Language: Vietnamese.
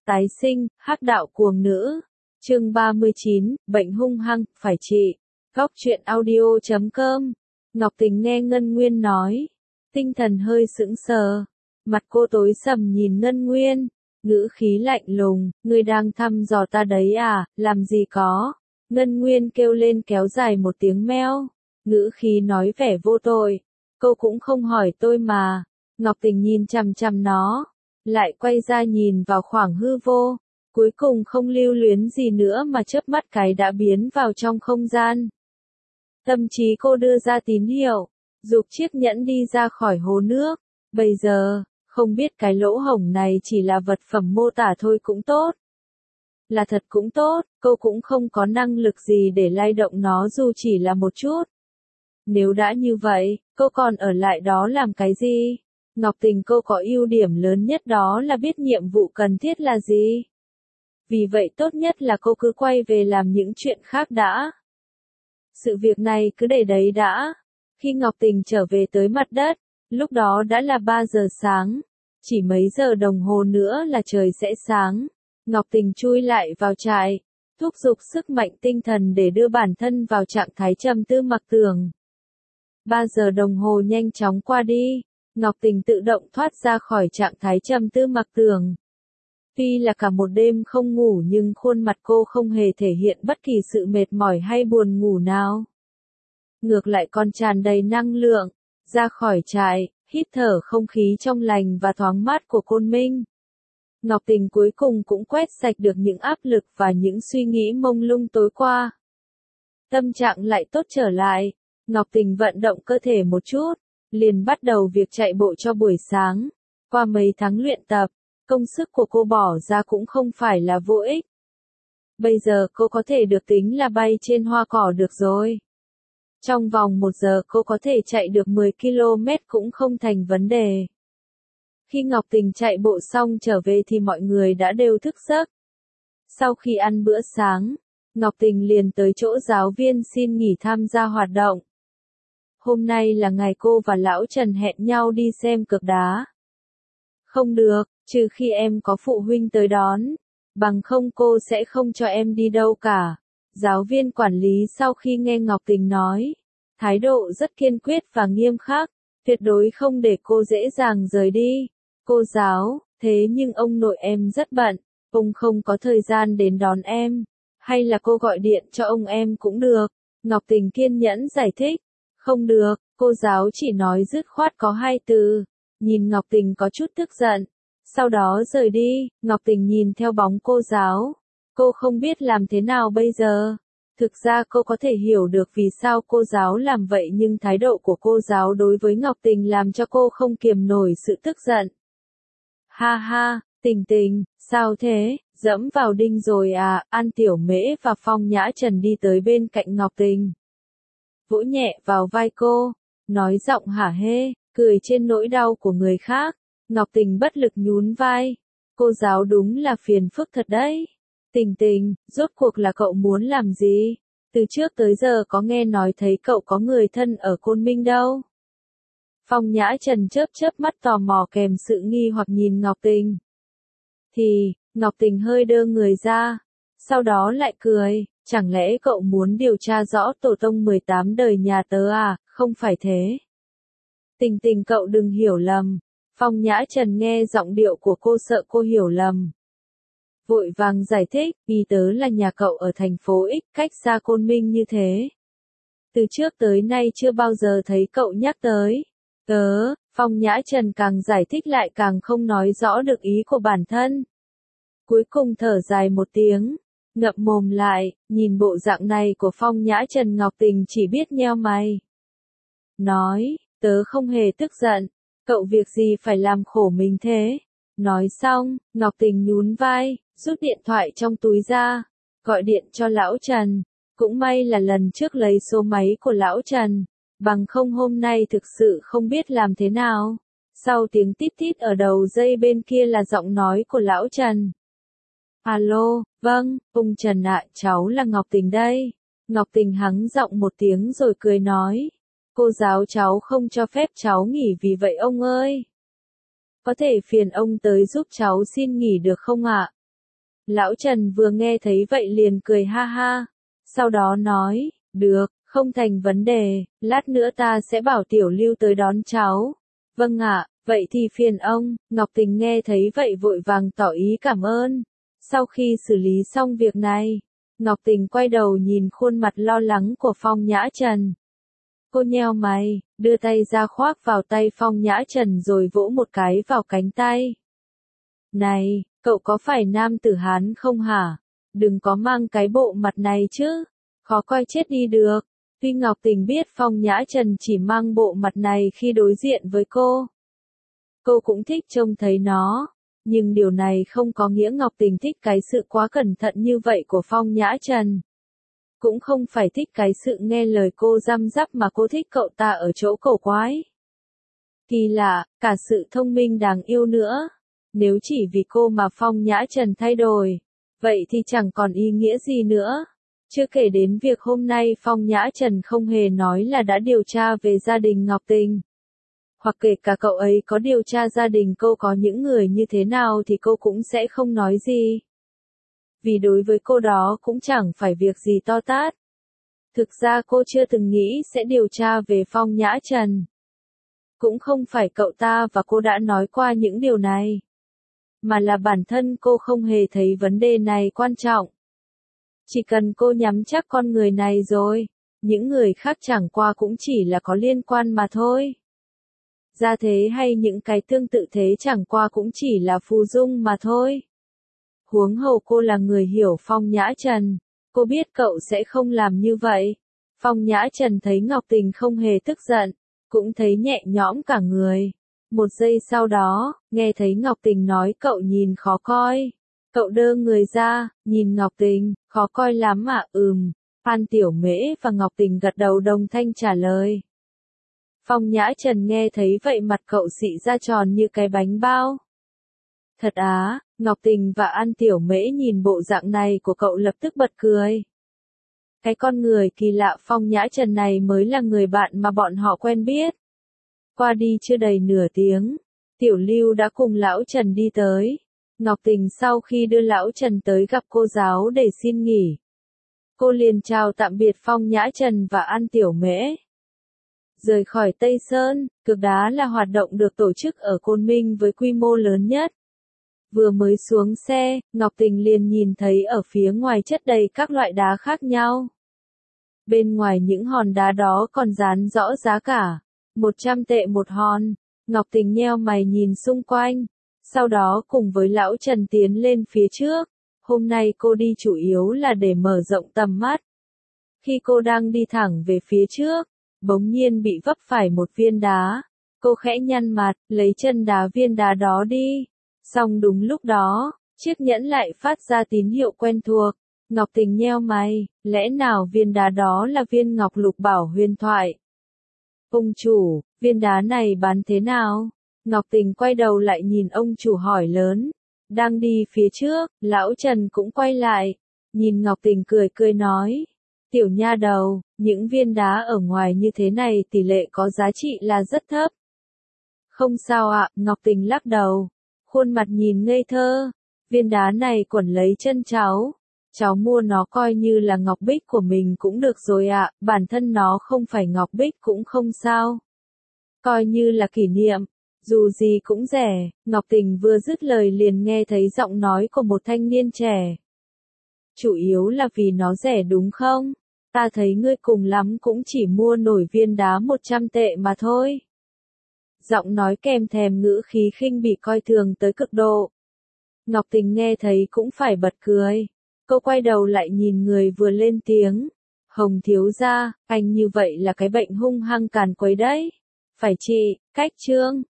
Tái sinh, hắc đạo cuồng nữ. Chương 39, bệnh hung hăng, phải trị. Góc truyện audio.com. Ngọc Tình nghe Ngân Nguyên nói. Tinh thần hơi sững sờ. Mặt cô tối sầm nhìn Ngân Nguyên. Ngữ khí lạnh lùng, ngươi đang thăm dò ta đấy à, làm gì có. Ngân Nguyên kêu lên kéo dài một tiếng meo. Ngữ khí nói vẻ vô tội. Cô cũng không hỏi tôi mà. Ngọc Tình nhìn chằm chằm nó. Lại quay ra nhìn vào khoảng hư vô. Cuối cùng không lưu luyến gì nữa mà chớp mắt cái đã biến vào trong không gian. Tâm trí cô đưa ra tín hiệu. Giục chiếc nhẫn đi ra khỏi hồ nước. Bây giờ, không biết cái lỗ hổng này chỉ là vật phẩm mô tả thôi cũng tốt. Là thật cũng tốt, cô cũng không có năng lực gì để lay động nó dù chỉ là một chút. Nếu đã như vậy, cô còn ở lại đó làm cái gì? Ngọc Tình cô có ưu điểm lớn nhất đó là biết nhiệm vụ cần thiết là gì. Vì vậy tốt nhất là cô cứ quay về làm những chuyện khác đã. Sự việc này cứ để đấy đã. Khi Ngọc Tình trở về tới mặt đất, lúc đó đã là 3 giờ sáng. Chỉ mấy giờ đồng hồ nữa là trời sẽ sáng. Ngọc Tình chui lại vào trại, thúc giục sức mạnh tinh thần để đưa bản thân vào trạng thái trầm tư mặc tưởng. 3 giờ đồng hồ nhanh chóng qua đi, Ngọc Tình tự động thoát ra khỏi trạng thái trầm tư mặc tưởng. Tuy là cả một đêm không ngủ nhưng khuôn mặt cô không hề thể hiện bất kỳ sự mệt mỏi hay buồn ngủ nào. Ngược lại còn tràn đầy năng lượng, ra khỏi trại, hít thở không khí trong lành và thoáng mát của Côn Minh. Ngọc Tình cuối cùng cũng quét sạch được những áp lực và những suy nghĩ mông lung tối qua. Tâm trạng lại tốt trở lại, Ngọc Tình vận động cơ thể một chút, liền bắt đầu việc chạy bộ cho buổi sáng. Qua mấy tháng luyện tập, công sức của cô bỏ ra cũng không phải là vô ích. Bây giờ cô có thể được tính là bay trên hoa cỏ được rồi. Trong vòng 1 giờ cô có thể chạy được 10 km cũng không thành vấn đề. Khi Ngọc Tình chạy bộ xong trở về thì mọi người đã đều thức giấc. Sau khi ăn bữa sáng, Ngọc Tình liền tới chỗ giáo viên xin nghỉ tham gia hoạt động. Hôm nay là ngày cô và Lão Trần hẹn nhau đi xem cược đá. Không được, trừ khi em có phụ huynh tới đón, bằng không cô sẽ không cho em đi đâu cả. Giáo viên quản lý sau khi nghe Ngọc Tình nói, thái độ rất kiên quyết và nghiêm khắc, tuyệt đối không để cô dễ dàng rời đi. Cô giáo, thế nhưng ông nội em rất bận, ông không có thời gian đến đón em, hay là cô gọi điện cho ông em cũng được. Ngọc Tình kiên nhẫn giải thích, không được, cô giáo chỉ nói dứt khoát có 2 từ, nhìn Ngọc Tình có chút tức giận, sau đó rời đi. Ngọc Tình nhìn theo bóng cô giáo, cô không biết làm thế nào bây giờ. Thực ra cô có thể hiểu được vì sao cô giáo làm vậy nhưng thái độ của cô giáo đối với Ngọc Tình làm cho cô không kiềm nổi sự tức giận. Ha ha, Tình Tình, sao thế, dẫm vào đinh rồi à? An Tiểu Mễ và Phong Nhã Trần đi tới bên cạnh Ngọc Tình, vỗ nhẹ vào vai cô, nói giọng hả hê, cười trên nỗi đau của người khác. Ngọc Tình bất lực nhún vai, cô giáo đúng là phiền phức thật đấy. Tình Tình, rốt cuộc là cậu muốn làm gì? Từ trước tới giờ có nghe nói thấy cậu có người thân ở Côn Minh đâu. Phong Nhã Trần chớp chớp mắt tò mò kèm sự nghi hoặc nhìn Ngọc Tình. Thì, Ngọc Tình hơi đơ người ra, sau đó lại cười, chẳng lẽ cậu muốn điều tra rõ tổ tông 18 đời nhà tớ à? Không phải thế. Tình Tình cậu đừng hiểu lầm. Phong Nhã Trần nghe giọng điệu của cô sợ cô hiểu lầm. Vội vàng giải thích, ý tớ là nhà cậu ở thành phố X cách xa Côn Minh như thế. Từ trước tới nay chưa bao giờ thấy cậu nhắc tới. Tớ, Phong Nhã Trần càng giải thích lại càng không nói rõ được ý của bản thân. Cuối cùng thở dài một tiếng, ngậm mồm lại, nhìn bộ dạng này của Phong Nhã Trần. Ngọc Tình chỉ biết nheo mày. Nói, tớ không hề tức giận, cậu việc gì phải làm khổ mình thế. Nói xong, Ngọc Tình nhún vai, rút điện thoại trong túi ra, gọi điện cho Lão Trần. Cũng may là lần trước lấy số máy của Lão Trần, bằng không hôm nay thực sự không biết làm thế nào. Sau tiếng tít tít ở đầu dây bên kia là giọng nói của Lão Trần. Alo, vâng, ông Trần ạ, cháu là Ngọc Tình đây. Ngọc Tình hắng giọng một tiếng rồi cười nói. Cô giáo cháu không cho phép cháu nghỉ vì vậy ông ơi. Có thể phiền ông tới giúp cháu xin nghỉ được không ạ? Lão Trần vừa nghe thấy vậy liền cười ha ha. Sau đó nói, được, không thành vấn đề, lát nữa ta sẽ bảo Tiểu Lưu tới đón cháu. Vâng ạ, vậy thì phiền ông. Ngọc Tình nghe thấy vậy vội vàng tỏ ý cảm ơn. Sau khi xử lý xong việc này, Ngọc Tình quay đầu nhìn khuôn mặt lo lắng của Phong Nhã Trần. Cô nheo mày, đưa tay ra khoác vào tay Phong Nhã Trần rồi vỗ một cái vào cánh tay. Này, cậu có phải nam tử Hán không hả? Đừng có mang cái bộ mặt này chứ, khó coi chết đi được. Tuy Ngọc Tình biết Phong Nhã Trần chỉ mang bộ mặt này khi đối diện với cô cũng thích trông thấy nó. Nhưng điều này không có nghĩa Ngọc Tình thích cái sự quá cẩn thận như vậy của Phong Nhã Trần. Cũng không phải thích cái sự nghe lời cô răm rắp mà cô thích cậu ta ở chỗ cổ quái. Kỳ lạ, cả sự thông minh đáng yêu nữa. Nếu chỉ vì cô mà Phong Nhã Trần thay đổi, vậy thì chẳng còn ý nghĩa gì nữa. Chưa kể đến việc hôm nay Phong Nhã Trần không hề nói là đã điều tra về gia đình Ngọc Tình. Hoặc kể cả cậu ấy có điều tra gia đình cô có những người như thế nào thì cô cũng sẽ không nói gì. Vì đối với cô đó cũng chẳng phải việc gì to tát. Thực ra cô chưa từng nghĩ sẽ điều tra về Phong Nhã Trần. Cũng không phải cậu ta và cô đã nói qua những điều này. Mà là bản thân cô không hề thấy vấn đề này quan trọng. Chỉ cần cô nhắm chắc con người này rồi, những người khác chẳng qua cũng chỉ là có liên quan mà thôi. Gia thế hay những cái tương tự thế chẳng qua cũng chỉ là phù dung mà thôi. Huống hồ cô là người hiểu Phong Nhã Trần, cô biết cậu sẽ không làm như vậy. Phong Nhã Trần thấy Ngọc Tình không hề tức giận, cũng thấy nhẹ nhõm cả người. Một giây sau đó, nghe thấy Ngọc Tình nói cậu nhìn khó coi. Cậu đơ người ra, nhìn Ngọc Tình, khó coi lắm à? Phan Tiểu Mễ và Ngọc Tình gật đầu đồng thanh trả lời. Phong Nhã Trần nghe thấy vậy mặt cậu xị ra tròn như cái bánh bao. Thật á, Ngọc Tình và An Tiểu Mễ nhìn bộ dạng này của cậu lập tức bật cười. Cái con người kỳ lạ Phong Nhã Trần này mới là người bạn mà bọn họ quen biết. Qua đi chưa đầy nửa tiếng, Tiểu Lưu đã cùng Lão Trần đi tới. Ngọc Tình sau khi đưa Lão Trần tới gặp cô giáo để xin nghỉ, cô liền chào tạm biệt Phong Nhã Trần và An Tiểu Mễ. Rời khỏi Tây Sơn, cược đá là hoạt động được tổ chức ở Côn Minh với quy mô lớn nhất. Vừa mới xuống xe, Ngọc Tình liền nhìn thấy ở phía ngoài chất đầy các loại đá khác nhau. Bên ngoài những hòn đá đó còn dán rõ giá cả, 100 tệ một hòn. Ngọc Tình nheo mày nhìn xung quanh, sau đó cùng với Lão Trần tiến lên phía trước. Hôm nay cô đi chủ yếu là để mở rộng tầm mắt. Khi cô đang đi thẳng về phía trước, bỗng nhiên bị vấp phải một viên đá. Cô khẽ nhăn mặt, lấy chân đá viên đá đó đi. Xong đúng lúc đó, chiếc nhẫn lại phát ra tín hiệu quen thuộc. Ngọc Tình nheo mày, lẽ nào viên đá đó là viên ngọc lục bảo huyền thoại? Ông chủ, viên đá này bán thế nào? Ngọc Tình quay đầu lại nhìn ông chủ hỏi lớn. Đang đi phía trước, Lão Trần cũng quay lại. Nhìn Ngọc Tình cười cười nói. Tiểu nha đầu, những viên đá ở ngoài như thế này tỷ lệ có giá trị là rất thấp. Không sao ạ, Ngọc Tình lắc đầu. Khuôn mặt nhìn ngây thơ. Viên đá này quẩn lấy chân cháu. Cháu mua nó coi như là ngọc bích của mình cũng được rồi ạ, bản thân nó không phải ngọc bích cũng không sao. Coi như là kỷ niệm, dù gì cũng rẻ. Ngọc Tình vừa dứt lời liền nghe thấy giọng nói của một thanh niên trẻ. Chủ yếu là vì nó rẻ đúng không? Ta thấy ngươi cùng lắm cũng chỉ mua nổi viên đá 100 tệ mà thôi. Giọng nói kèm thèm ngữ khí khinh bỉ coi thường tới cực độ. Ngọc Tình nghe thấy cũng phải bật cười. Cô quay đầu lại nhìn người vừa lên tiếng. Hồng thiếu gia, anh như vậy là cái bệnh hung hăng càn quấy đấy. Phải trị, cách trương.